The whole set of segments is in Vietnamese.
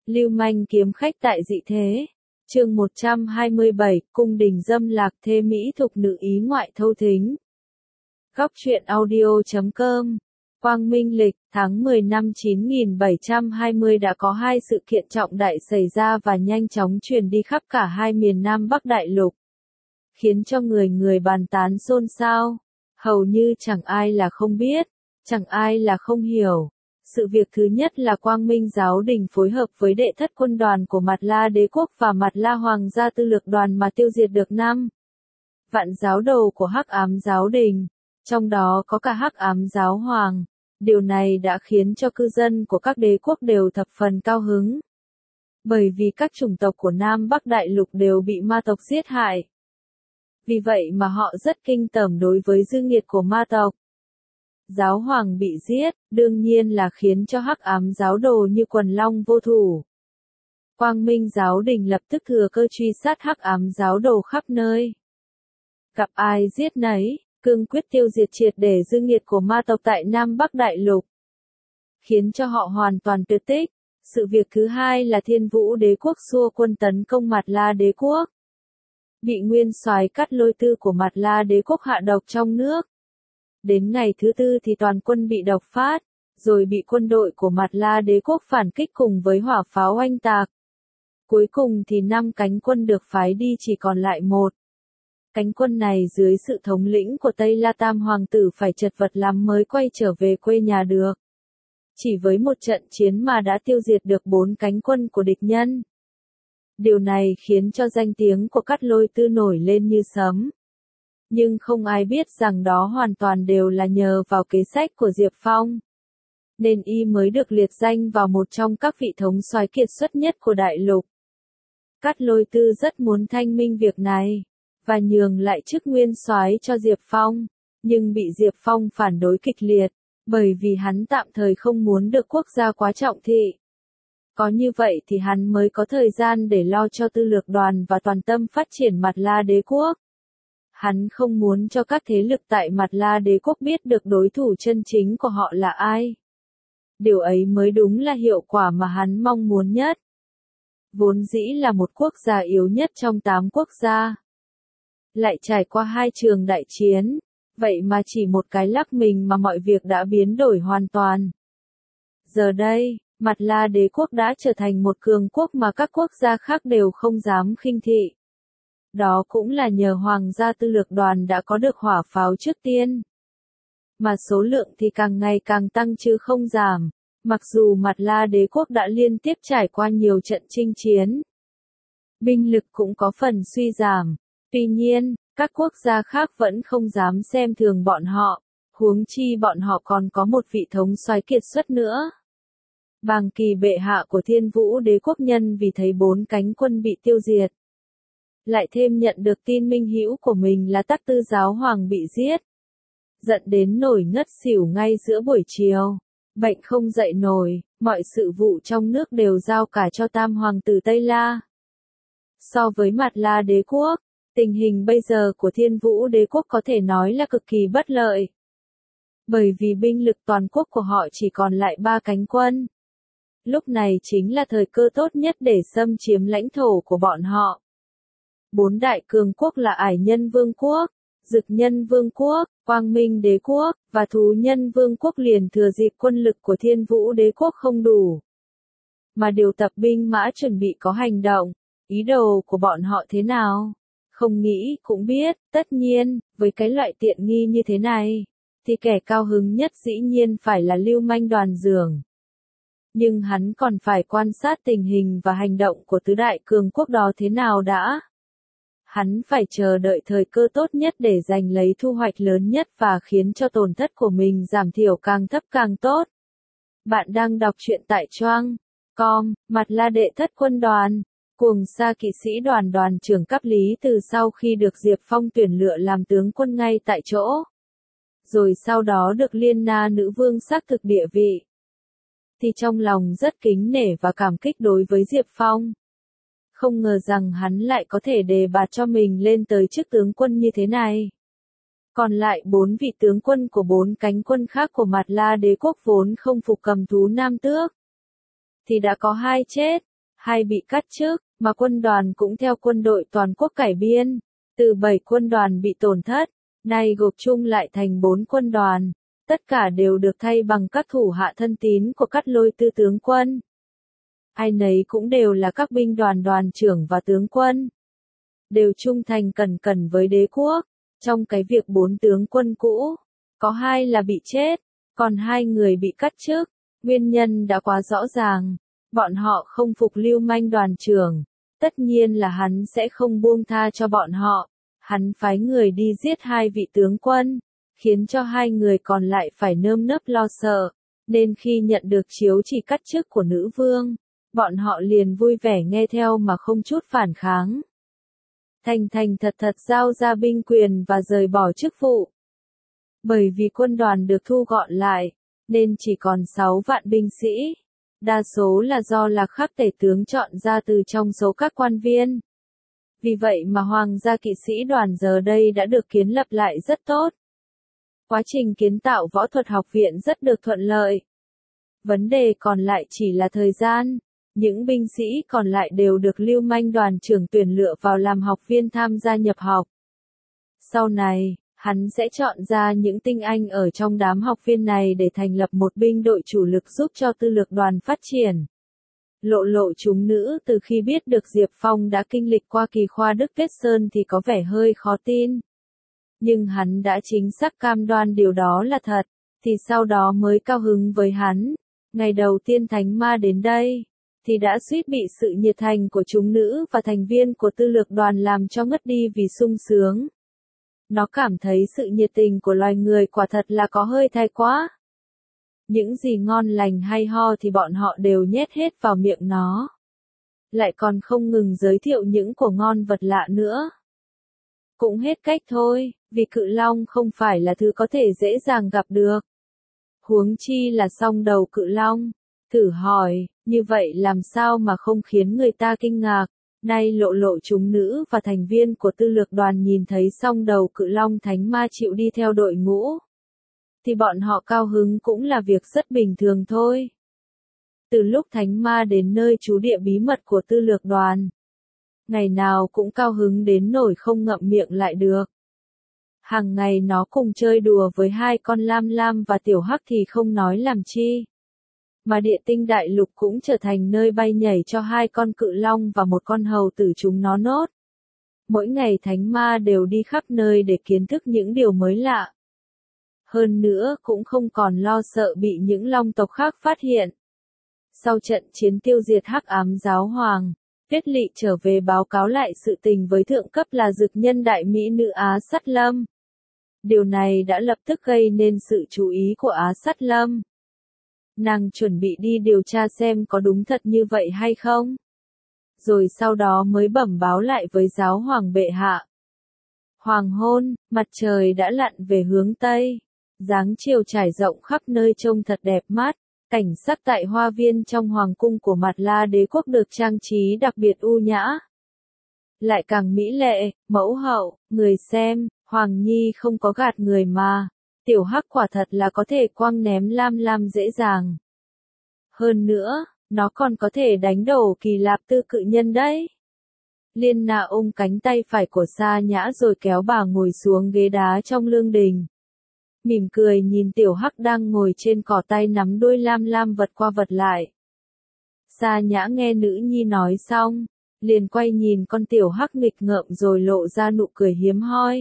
Lưu manh kiếm khách tại dị thế. Chương 127, cung đình dâm lạc thê mỹ thục nữ ý ngoại thâu thính. Góc truyện audio.com. Quang Minh lịch, tháng 10 năm 9720 đã có hai sự kiện trọng đại xảy ra và nhanh chóng truyền đi khắp cả hai miền Nam Bắc Đại Lục, khiến cho người người bàn tán xôn xao. Hầu như chẳng ai là không biết, chẳng ai là không hiểu. Sự việc thứ nhất là Quang Minh giáo đình phối hợp với đệ thất quân đoàn của Mạt La đế quốc và Mạt La hoàng gia tư lược đoàn mà tiêu diệt được 5 vạn giáo đồ của Hắc Ám giáo đình, trong đó có cả Hắc Ám giáo hoàng. Điều này đã khiến cho cư dân của các đế quốc đều thập phần cao hứng. Bởi vì các chủng tộc của Nam Bắc Đại Lục đều bị ma tộc giết hại. Vì vậy mà họ rất kinh tởm đối với dư nghiệt của ma tộc. Giáo hoàng bị giết, đương nhiên là khiến cho Hắc Ám giáo đồ như quần long vô thủ. Quang Minh giáo đình lập tức thừa cơ truy sát Hắc Ám giáo đồ khắp nơi. Gặp ai giết nấy, cương quyết tiêu diệt triệt để dư nghiệt của ma tộc tại Nam Bắc Đại Lục, khiến cho họ hoàn toàn tuyệt tích. Sự việc thứ hai là Thiên Vũ đế quốc xua quân tấn công Mạt La đế quốc. Bị nguyên soái Cát Lôi Tư của Mạt La đế quốc hạ độc trong nước. Đến ngày thứ tư thì toàn quân bị độc phát, rồi bị quân đội của Mạt La đế quốc phản kích cùng với hỏa pháo oanh tạc. Cuối cùng thì 5 cánh quân được phái đi chỉ còn lại 1. Cánh quân này dưới sự thống lĩnh của Tây La Tam Hoàng tử phải chật vật lắm mới quay trở về quê nhà được. Chỉ với một trận chiến mà đã tiêu diệt được 4 cánh quân của địch nhân. Điều này khiến cho danh tiếng của Cát Lôi Tư nổi lên như sấm. Nhưng không ai biết rằng đó hoàn toàn đều là nhờ vào kế sách của Diệp Phong. Nên y mới được liệt danh vào một trong các vị thống soái kiệt xuất nhất của đại lục. Cát Lôi Tư rất muốn thanh minh việc này, và nhường lại chức nguyên soái cho Diệp Phong, nhưng bị Diệp Phong phản đối kịch liệt, bởi vì hắn tạm thời không muốn được quốc gia quá trọng thị. Có như vậy thì hắn mới có thời gian để lo cho tư lược đoàn và toàn tâm phát triển Mạt La đế quốc. Hắn không muốn cho các thế lực tại Mạt La đế quốc biết được đối thủ chân chính của họ là ai. Điều ấy mới đúng là hiệu quả mà hắn mong muốn nhất. Vốn dĩ là một quốc gia yếu nhất trong 8 quốc gia, lại trải qua 2 trường đại chiến, vậy mà chỉ một cái lắc mình mà mọi việc đã biến đổi hoàn toàn. Giờ đây, Mạt La đế quốc đã trở thành một cường quốc mà các quốc gia khác đều không dám khinh thị. Đó cũng là nhờ Hoàng gia tư lược đoàn đã có được hỏa pháo trước tiên. Mà số lượng thì càng ngày càng tăng chứ không giảm. Mặc dù Mạt La đế quốc đã liên tiếp trải qua nhiều trận chinh chiến, binh lực cũng có phần suy giảm. Tuy nhiên, các quốc gia khác vẫn không dám xem thường bọn họ, huống chi bọn họ còn có một vị thống soái kiệt xuất nữa. Bàng Kỳ bệ hạ của Thiên Vũ đế quốc nhân vì thấy 4 cánh quân bị tiêu diệt, lại thêm nhận được tin minh hữu của mình là Tắc Tư giáo hoàng bị giết, giận đến nổi ngất xỉu ngay giữa buổi chiều, bệnh không dậy nổi, mọi sự vụ trong nước đều giao cả cho Tam hoàng tử Tây La. So với Mạt La đế quốc, tình hình bây giờ của Thiên Vũ đế quốc có thể nói là cực kỳ bất lợi. Bởi vì binh lực toàn quốc của họ chỉ còn lại 3 cánh quân. Lúc này chính là thời cơ tốt nhất để xâm chiếm lãnh thổ của bọn họ. 4 đại cường quốc là Ải Nhân Vương quốc, Dực Nhân Vương quốc, Quang Minh đế quốc, và Thú Nhân Vương quốc liền thừa dịp quân lực của Thiên Vũ đế quốc không đủ, mà điều tập binh mã chuẩn bị có hành động. Ý đồ của bọn họ thế nào? Không nghĩ cũng biết, tất nhiên, với cái loại tiện nghi như thế này, thì kẻ cao hứng nhất dĩ nhiên phải là Lưu manh Đoàn Dường. Nhưng hắn còn phải quan sát tình hình và hành động của tứ đại cường quốc đó thế nào đã. Hắn phải chờ đợi thời cơ tốt nhất để giành lấy thu hoạch lớn nhất và khiến cho tổn thất của mình giảm thiểu càng thấp càng tốt. Bạn đang đọc truyện tại Choang.com, Mạt La đệ thất quân đoàn. Cuồng Sa kỵ sĩ đoàn đoàn trưởng Cáp Lý từ sau khi được Diệp Phong tuyển lựa làm tướng quân ngay tại chỗ, rồi sau đó được Liên Na nữ vương xác thực địa vị, thì trong lòng rất kính nể và cảm kích đối với Diệp Phong. Không ngờ rằng hắn lại có thể đề bạt cho mình lên tới chức tướng quân như thế này. Còn lại 4 vị tướng quân của 4 cánh quân khác của Mạt La đế quốc vốn không phục cầm thú Nam Tước, thì đã có 2 chết, 2 bị cắt chức, mà quân đoàn cũng theo quân đội toàn quốc cải biên. Từ 7 quân đoàn bị tổn thất, nay gộp chung lại thành 4 quân đoàn. Tất cả đều được thay bằng các thủ hạ thân tín của Cát Lôi Tư tướng quân. Ai nấy cũng đều là các binh đoàn đoàn trưởng và tướng quân. Đều trung thành cẩn cẩn với đế quốc. Trong cái việc 4 tướng quân cũ, có 2 là bị chết, còn 2 người bị cắt chức. Nguyên nhân đã quá rõ ràng. Bọn họ không phục Lưu Manh đoàn trưởng. Tất nhiên là hắn sẽ không buông tha cho bọn họ. Hắn phái người đi giết 2 vị tướng quân, khiến cho 2 người còn lại phải nơm nớp lo sợ. Nên khi nhận được chiếu chỉ cắt chức của nữ vương, bọn họ liền vui vẻ nghe theo mà không chút phản kháng. Thành thành thật thật giao ra binh quyền và rời bỏ chức vụ. Bởi vì quân đoàn được thu gọn lại, nên chỉ còn 6 vạn binh sĩ. Đa số là do Lạc Khắc tể tướng chọn ra từ trong số các quan viên. Vì vậy mà Hoàng gia kỵ sĩ đoàn giờ đây đã được kiến lập lại rất tốt. Quá trình kiến tạo võ thuật học viện rất được thuận lợi. Vấn đề còn lại chỉ là thời gian. Những binh sĩ còn lại đều được Lưu Manh đoàn trưởng tuyển lựa vào làm học viên tham gia nhập học. Sau này, hắn sẽ chọn ra những tinh anh ở trong đám học viên này để thành lập một binh đội chủ lực giúp cho tư lược đoàn phát triển. Lộ lộ chúng nữ từ khi biết được Diệp Phong đã kinh lịch qua kỳ khoa Đức Kết Sơn thì có vẻ hơi khó tin. Nhưng hắn đã chính xác cam đoan điều đó là thật, thì sau đó mới cao hứng với hắn. Ngày đầu tiên Thánh Ma đến đây, thì đã suýt bị sự nhiệt thành của chúng nữ và thành viên của tư lược đoàn làm cho ngất đi vì sung sướng. Nó cảm thấy sự nhiệt tình của loài người quả thật là có hơi thái quá. Những gì ngon lành hay ho thì bọn họ đều nhét hết vào miệng nó. Lại còn không ngừng giới thiệu những của ngon vật lạ nữa. Cũng hết cách thôi, vì cự long không phải là thứ có thể dễ dàng gặp được. Huống chi là song đầu cự long. Thử hỏi, như vậy làm sao mà không khiến người ta kinh ngạc? Nay lộ lộ chúng nữ và thành viên của tư lược đoàn nhìn thấy song đầu cự long Thánh Ma chịu đi theo đội ngũ. Thì bọn họ cao hứng cũng là việc rất bình thường thôi. Từ lúc Thánh Ma đến nơi trú địa bí mật của tư lược đoàn, ngày nào cũng cao hứng đến nỗi không ngậm miệng lại được. Hàng ngày nó cùng chơi đùa với 2 con Lam Lam và Tiểu Hắc thì không nói làm chi. Mà địa tinh đại lục cũng trở thành nơi bay nhảy cho 2 con cự long và 1 con hầu tử chúng nó nốt. Mỗi ngày Thánh Ma đều đi khắp nơi để kiến thức những điều mới lạ. Hơn nữa cũng không còn lo sợ bị những long tộc khác phát hiện. Sau trận chiến tiêu diệt Hắc Ám Giáo Hoàng, Tuyết Lỵ trở về báo cáo lại sự tình với thượng cấp là dực nhân đại mỹ nữ Á Sắt Lâm. Điều này đã lập tức gây nên sự chú ý của Á Sắt Lâm. Nàng chuẩn bị đi điều tra xem có đúng thật như vậy hay không. Rồi sau đó mới bẩm báo lại với giáo hoàng bệ hạ. Hoàng hôn, mặt trời đã lặn về hướng Tây. Dáng chiều trải rộng khắp nơi trông thật đẹp mắt. Cảnh sắc tại hoa viên trong hoàng cung của Mạt La đế quốc được trang trí đặc biệt u nhã. Lại càng mỹ lệ, mẫu hậu, người xem, Hoàng Nhi không có gạt người mà. Tiểu Hắc quả thật là có thể quăng ném Lam Lam dễ dàng. Hơn nữa, nó còn có thể đánh đổ Kỳ Lạp Tư cự nhân đấy. Liên Na ôm cánh tay phải của Sa Nhã rồi kéo bà ngồi xuống ghế đá trong lương đình. Mỉm cười nhìn Tiểu Hắc đang ngồi trên cỏ tay nắm đuôi Lam Lam vật qua vật lại. Sa Nhã nghe nữ nhi nói xong, liền quay nhìn con Tiểu Hắc nghịch ngợm rồi lộ ra nụ cười hiếm hoi.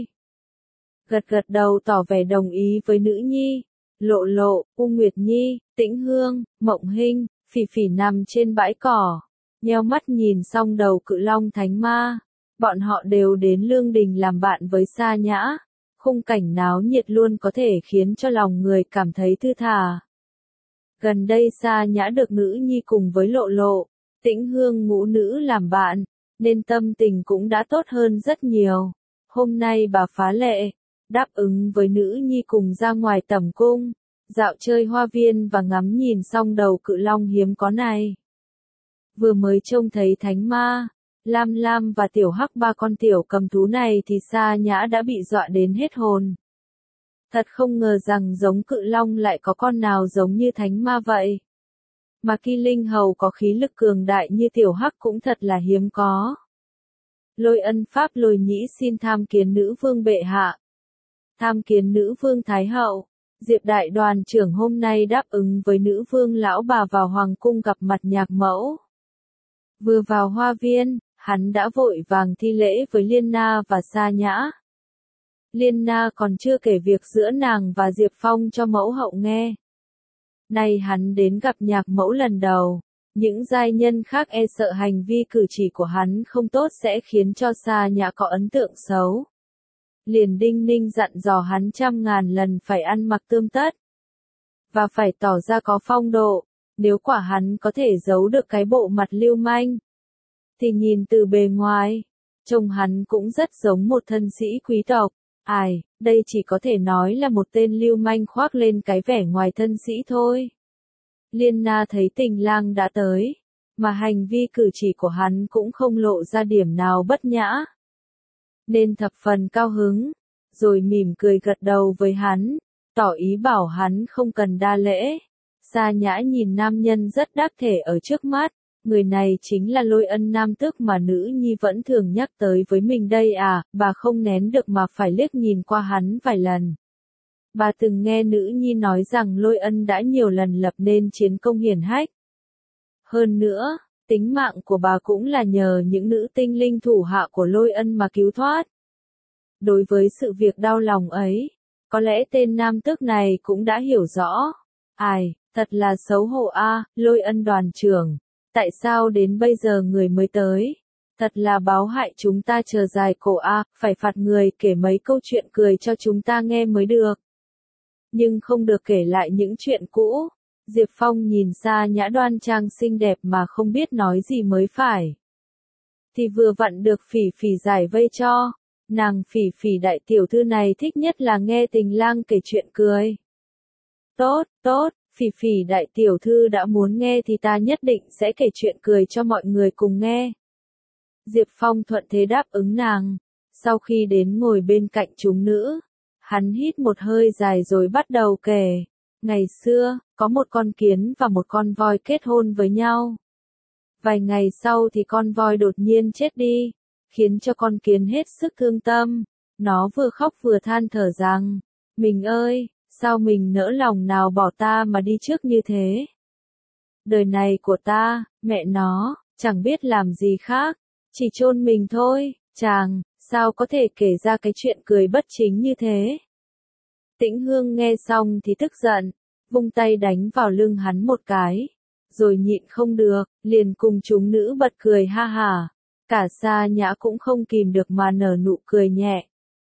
Gật gật đầu tỏ vẻ đồng ý với nữ nhi. Lộ lộ, U Nguyệt Nhi, Tĩnh Hương, Mộng Hinh, Phỉ Phỉ nằm trên bãi cỏ, nheo mắt nhìn xong đầu cự long Thánh Ma. Bọn họ đều đến lương đình làm bạn với Sa Nhã. Khung cảnh náo nhiệt luôn có thể khiến cho lòng người cảm thấy thư thả. Gần đây Sa Nhã được nữ nhi cùng với Lộ lộ, Tĩnh Hương ngũ nữ làm bạn, nên tâm tình cũng đã tốt hơn rất nhiều. Hôm nay bà phá lệ, đáp ứng với nữ nhi cùng ra ngoài tẩm cung, dạo chơi hoa viên và ngắm nhìn xong đầu cự long hiếm có này. Vừa mới trông thấy Thánh Ma, Lam Lam và Tiểu Hắc, 3 con tiểu cầm thú này thì Sa Nhã đã bị dọa đến hết hồn. Thật không ngờ rằng giống cự long lại có con nào giống như Thánh Ma vậy. Mà Kỳ Linh Hầu có khí lực cường đại như tiểu hắc cũng thật là hiếm có. Lôi Ân Pháp Lôi Nhĩ xin tham kiến nữ vương bệ hạ. Tham kiến nữ vương thái hậu. Diệp đại đoàn trưởng hôm nay đáp ứng với nữ vương lão bà vào hoàng cung gặp mặt nhạc mẫu. Vừa vào hoa viên, hắn đã vội vàng thi lễ với Liên Na và Sa Nhã. Liên Na còn chưa kể việc giữa nàng và Diệp Phong cho mẫu hậu nghe. Nay hắn đến gặp nhạc mẫu lần đầu, những giai nhân khác e sợ hành vi cử chỉ của hắn không tốt sẽ khiến cho Sa Nhã có ấn tượng xấu. Liền đinh ninh dặn dò hắn 100.000 lần phải ăn mặc tươm tất. Và phải tỏ ra có phong độ, nếu quả hắn có thể giấu được cái bộ mặt lưu manh. Thì nhìn từ bề ngoài, trông hắn cũng rất giống một thân sĩ quý tộc. Ai, đây chỉ có thể nói là một tên lưu manh khoác lên cái vẻ ngoài thân sĩ thôi. Liên Na thấy Tình Lang đã tới, mà hành vi cử chỉ của hắn cũng không lộ ra điểm nào bất nhã. Nên thập phần cao hứng, rồi mỉm cười gật đầu với hắn, tỏ ý bảo hắn không cần đa lễ. Sa Nhã nhìn nam nhân rất đắc thể ở trước mắt, người này chính là Lôi Ân nam tước mà nữ nhi vẫn thường nhắc tới với mình đây à, bà không nén được mà phải liếc nhìn qua hắn vài lần. Bà từng nghe nữ nhi nói rằng Lôi Ân đã nhiều lần lập nên chiến công hiển hách. Hơn nữa, tính mạng của bà cũng là nhờ những nữ tinh linh thủ hạ của Lôi Ân mà cứu thoát. Đối với sự việc đau lòng ấy, có lẽ tên nam tước này cũng đã hiểu rõ. Ai, thật là xấu hổ a, Lôi Ân đoàn trưởng. Tại sao đến bây giờ người mới tới? Thật là báo hại chúng ta chờ dài cổ a, phải phạt người kể mấy câu chuyện cười cho chúng ta nghe mới được. Nhưng không được kể lại những chuyện cũ. Diệp Phong nhìn Sa Nhã đoan trang xinh đẹp mà không biết nói gì mới phải. Thì vừa vặn được Phỉ Phỉ giải vây cho. Nàng Phỉ Phỉ đại tiểu thư này thích nhất là nghe Tình Lang kể chuyện cười. Tốt, tốt, Phỉ Phỉ đại tiểu thư đã muốn nghe thì ta nhất định sẽ kể chuyện cười cho mọi người cùng nghe. Diệp Phong thuận thế đáp ứng nàng. Sau khi đến ngồi bên cạnh chúng nữ, hắn hít một hơi dài rồi bắt đầu kể. Ngày xưa, có một con kiến và một con voi kết hôn với nhau. Vài ngày sau thì con voi đột nhiên chết đi, khiến cho con kiến hết sức thương tâm. Nó vừa khóc vừa than thở rằng, mình ơi, sao mình nỡ lòng nào bỏ ta mà đi trước như thế? Đời này của ta, mẹ nó, chẳng biết làm gì khác, chỉ chôn mình thôi, chàng, sao có thể kể ra cái chuyện cười bất chính như thế? Tĩnh Hương nghe xong thì tức giận, vung tay đánh vào lưng hắn một cái, rồi nhịn không được, liền cùng chúng nữ bật cười ha hả. Cả Sa Nhã cũng không kìm được mà nở nụ cười nhẹ.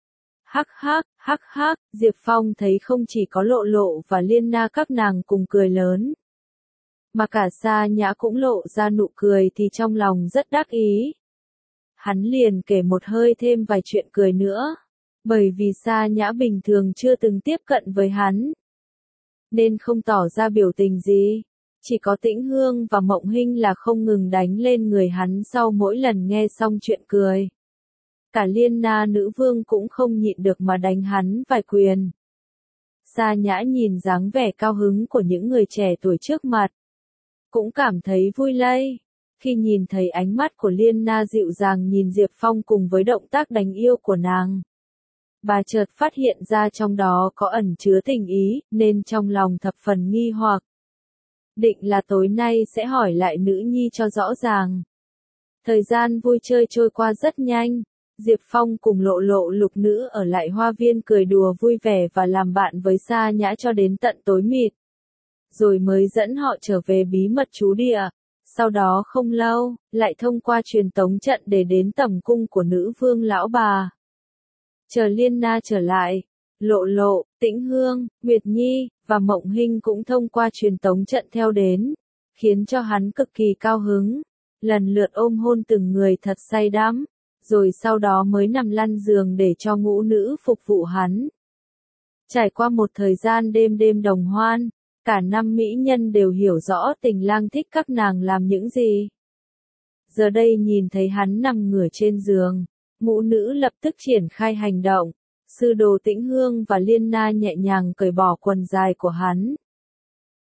Hắc hắc, Diệp Phong thấy không chỉ có Lộ Lộ và Liên Na các nàng cùng cười lớn, mà cả Sa Nhã cũng lộ ra nụ cười thì trong lòng rất đắc ý. Hắn liền kể một hơi thêm vài chuyện cười nữa, bởi vì Sa Nhã bình thường chưa từng tiếp cận với hắn, nên không tỏ ra biểu tình gì. Chỉ có Tĩnh Hương và Mộng Hinh là không ngừng đánh lên người hắn sau mỗi lần nghe xong chuyện cười. Cả Liên Na nữ vương cũng không nhịn được mà đánh hắn vài quyền. Sa Nhã nhìn dáng vẻ cao hứng của những người trẻ tuổi trước mặt, cũng cảm thấy vui lây. Khi nhìn thấy ánh mắt của Liên Na dịu dàng nhìn Diệp Phong cùng với động tác đánh yêu của nàng, bà chợt phát hiện ra trong đó có ẩn chứa tình ý, nên trong lòng thập phần nghi hoặc. Định là tối nay sẽ hỏi lại nữ nhi cho rõ ràng. Thời gian vui chơi trôi qua rất nhanh, Diệp Phong cùng Lộ Lộ lục nữ ở lại hoa viên cười đùa vui vẻ và làm bạn với Sa Nhã cho đến tận tối mịt. Rồi mới dẫn họ trở về bí mật trú địa. Sau đó không lâu, lại thông qua truyền tống trận để đến tầm cung của nữ vương lão bà. Chờ Liên Na trở lại, Lộ Lộ, Tĩnh Hương, Nguyệt Nhi, và Mộng Hinh cũng thông qua truyền tống trận theo đến, khiến cho hắn cực kỳ cao hứng, lần lượt ôm hôn từng người thật say đắm, rồi sau đó mới nằm lăn giường để cho ngũ nữ phục vụ hắn. Trải qua một thời gian đêm đêm đồng hoan, cả năm mỹ nhân đều hiểu rõ Tình Lang thích các nàng làm những gì. Giờ đây nhìn thấy hắn nằm ngửa trên giường, ngũ nữ lập tức triển khai hành động. Sư đồ Tĩnh Hương và Liên Na nhẹ nhàng cởi bỏ quần dài của hắn.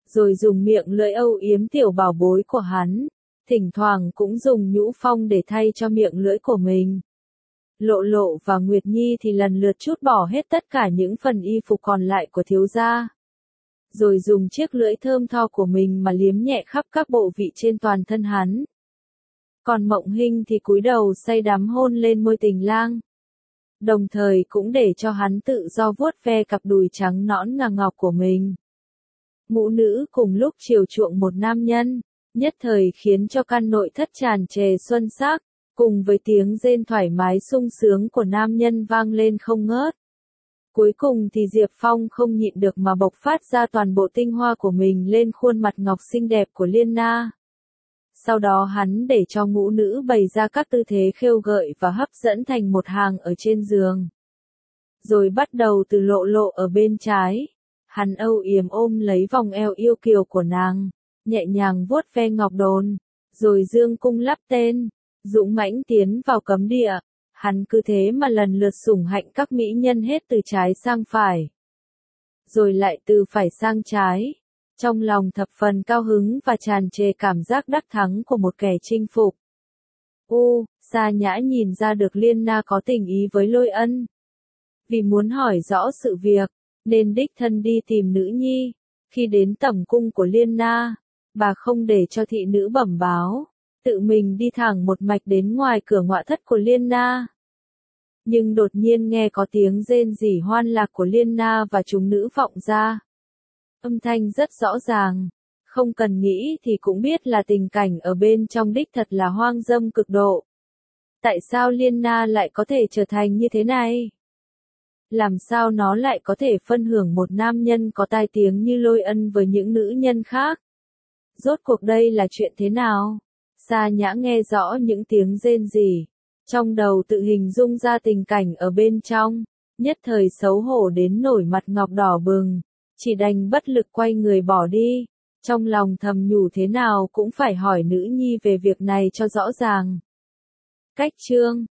rồi dùng miệng lưỡi âu yếm tiểu bảo bối của hắn, thỉnh thoảng cũng dùng nhũ phong để thay cho miệng lưỡi của mình. Lộ Lộ và Nguyệt Nhi thì lần lượt trút bỏ hết tất cả những phần y phục còn lại của thiếu gia, rồi dùng chiếc lưỡi thơm tho của mình mà liếm nhẹ khắp các bộ vị trên toàn thân hắn. Còn Mộng Hinh thì cúi đầu say đắm hôn lên môi Tình Lang, đồng thời cũng để cho hắn tự do vuốt ve cặp đùi trắng nõn ngà ngọc của mình. Ngũ nữ cùng lúc chiều chuộng một nam nhân, nhất thời khiến cho căn nội thất tràn trề xuân sắc, cùng với tiếng rên thoải mái sung sướng của nam nhân vang lên không ngớt. Cuối cùng thì Diệp Phong không nhịn được mà bộc phát ra toàn bộ tinh hoa của mình lên khuôn mặt ngọc xinh đẹp của Liên Na. Sau đó hắn để cho ngũ nữ bày ra các tư thế khêu gợi và hấp dẫn thành một hàng ở trên giường. Rồi bắt đầu từ Lộ Lộ ở bên trái. Hắn âu yếm ôm lấy vòng eo yêu kiều của nàng, nhẹ nhàng vuốt ve ngọc đồn, rồi dương cung lắp tên, dũng mãnh tiến vào cấm địa. Hắn cứ thế mà lần lượt sủng hạnh các mỹ nhân hết từ trái sang phải, rồi lại từ phải sang trái, trong lòng thập phần cao hứng và tràn trề cảm giác đắc thắng của một kẻ chinh phục. Sa Nhã nhìn ra được Liên Na có tình ý với Lôi Ân. Vì muốn hỏi rõ sự việc, nên đích thân đi tìm nữ nhi. Khi đến tẩm cung của Liên Na, bà không để cho thị nữ bẩm báo, tự mình đi thẳng một mạch đến ngoài cửa ngọa thất của Liên Na. Nhưng đột nhiên nghe có tiếng rên rỉ hoan lạc của Liên Na và chúng nữ vọng ra. Âm thanh rất rõ ràng, không cần nghĩ thì cũng biết là tình cảnh ở bên trong đích thật là hoang dâm cực độ. Tại sao Liên Na lại có thể trở thành như thế này? Làm sao nó lại có thể phân hưởng một nam nhân có tai tiếng như Lôi Ân với những nữ nhân khác? Rốt cuộc đây là chuyện thế nào? Sa Nhã nghe rõ những tiếng rên rỉ, trong đầu tự hình dung ra tình cảnh ở bên trong, nhất thời xấu hổ đến nổi mặt ngọc đỏ bừng, chỉ đành bất lực quay người bỏ đi, trong lòng thầm nhủ thế nào cũng phải hỏi nữ nhi về việc này cho rõ ràng. Cách chương